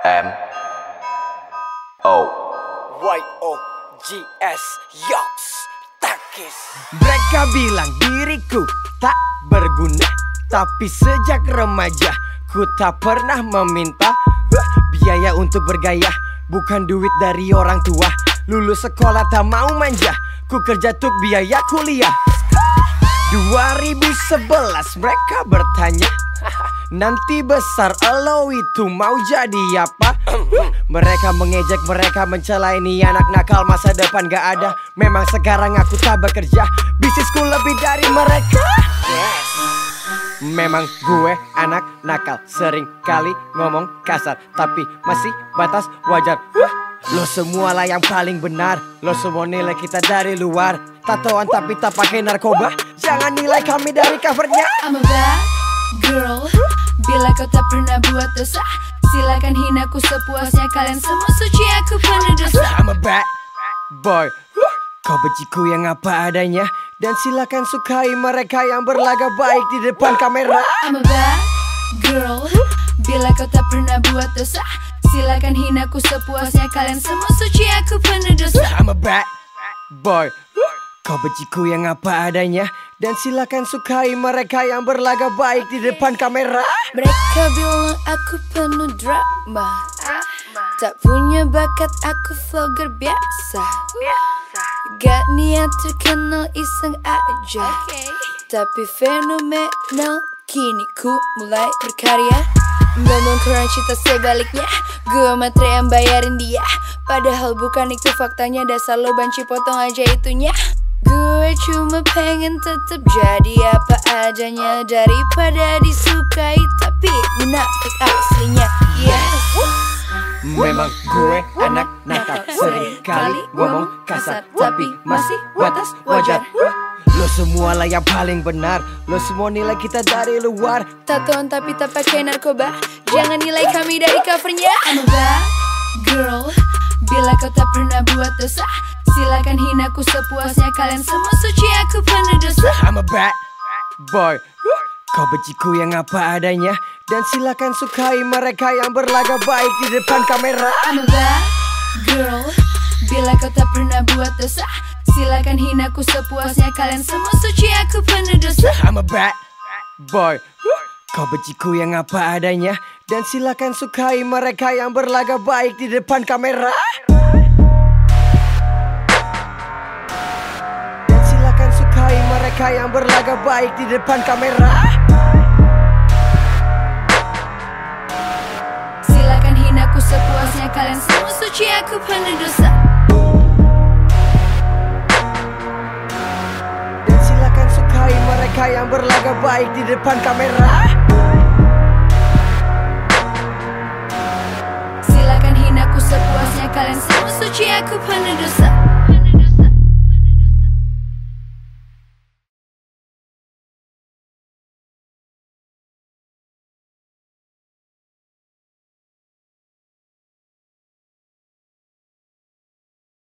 YOGS Yoks Takis. Mereka bilang diriku tak berguna, tapi sejak remaja ku tak pernah meminta biaya untuk bergaya, bukan duit dari orang tua. Lulus sekolah tak mau manja, ku kerja tuk biaya kuliah. 2011 mereka bertanya, nanti besar elo itu mau jadi apa? Mereka mengejek, mereka mencela, ini anak nakal, masa depan gak ada. Memang sekarang aku tak bekerja, bisnisku lebih dari mereka. Memang gue anak nakal, sering kali ngomong kasar, tapi masih batas wajar. Lo semua lah yang paling benar, lo semua nilai kita dari luar. Tatoan tapi tak pakai narkoba, jangan nilai kami dari covernya. I'm a bad girl, bila kau tak pernah buat dosa, silakan hina ku sepuasnya, kalian semua suci, aku penuh dosa. I'm a bad boy, kau benciku yang apa adanya, dan silakan sukai mereka yang berlagak baik di depan kamera. I'm a bad girl, bila kau tak pernah buat dosa, silakan hina ku sepuasnya, kalian semua suci, aku penuh dosa. I'm a bad boy, kau benciku yang apa adanya, dan silakan sukai mereka yang berlagak baik di depan kamera. Mereka bilang aku penuh drama, tak punya bakat, aku vlogger biasa. Gak niat terkenal, iseng aja, tapi fenomenal, kini ku mulai berkarya. Ngomong kurang cita sebaliknya, gue matre yang bayarin dia, padahal bukan itu faktanya, dasar lo banci, potong aja itunya. Gue cuma pengen tetap jadi apa adanya, daripada disukai tapi munafik aslinya. Yes. Memang gue anak nakal, sering kali ngomong kasar, tapi masih batas wajar. Lo semua lah yang paling benar, lo semua nilai kita dari luar. Tatoan tapi tak pakai narkoba, jangan nilai kami dari covernya. I'm a bad girl, bila kau tak pernah buat dosa, silakan hina ku sepuasnya, kalian semua suci, aku penuh dosa. I'm a bad boy, kau benciku yang apa adanya, dan silakan sukai mereka yang berlagak baik di depan kamera. I'm a bad girl, bila kau tak pernah buat dosa, silakan hina ku sepuasnya, kalian semua suci, aku penuh dosa. I'm a bad boy, kau benciku yang apa adanya, dan silakan sukai mereka yang berlagak baik di depan kamera. Dan silakan sukai mereka yang berlagak baik di depan kamera. Silakan hina ku sepuasnya, kalian semua suci, aku penuh dosa. Dan silakan sukai mereka yang berlagak baik di depan kamera. Silakan hina ku sepuasnya, kalian semua suci, aku penuh dosa.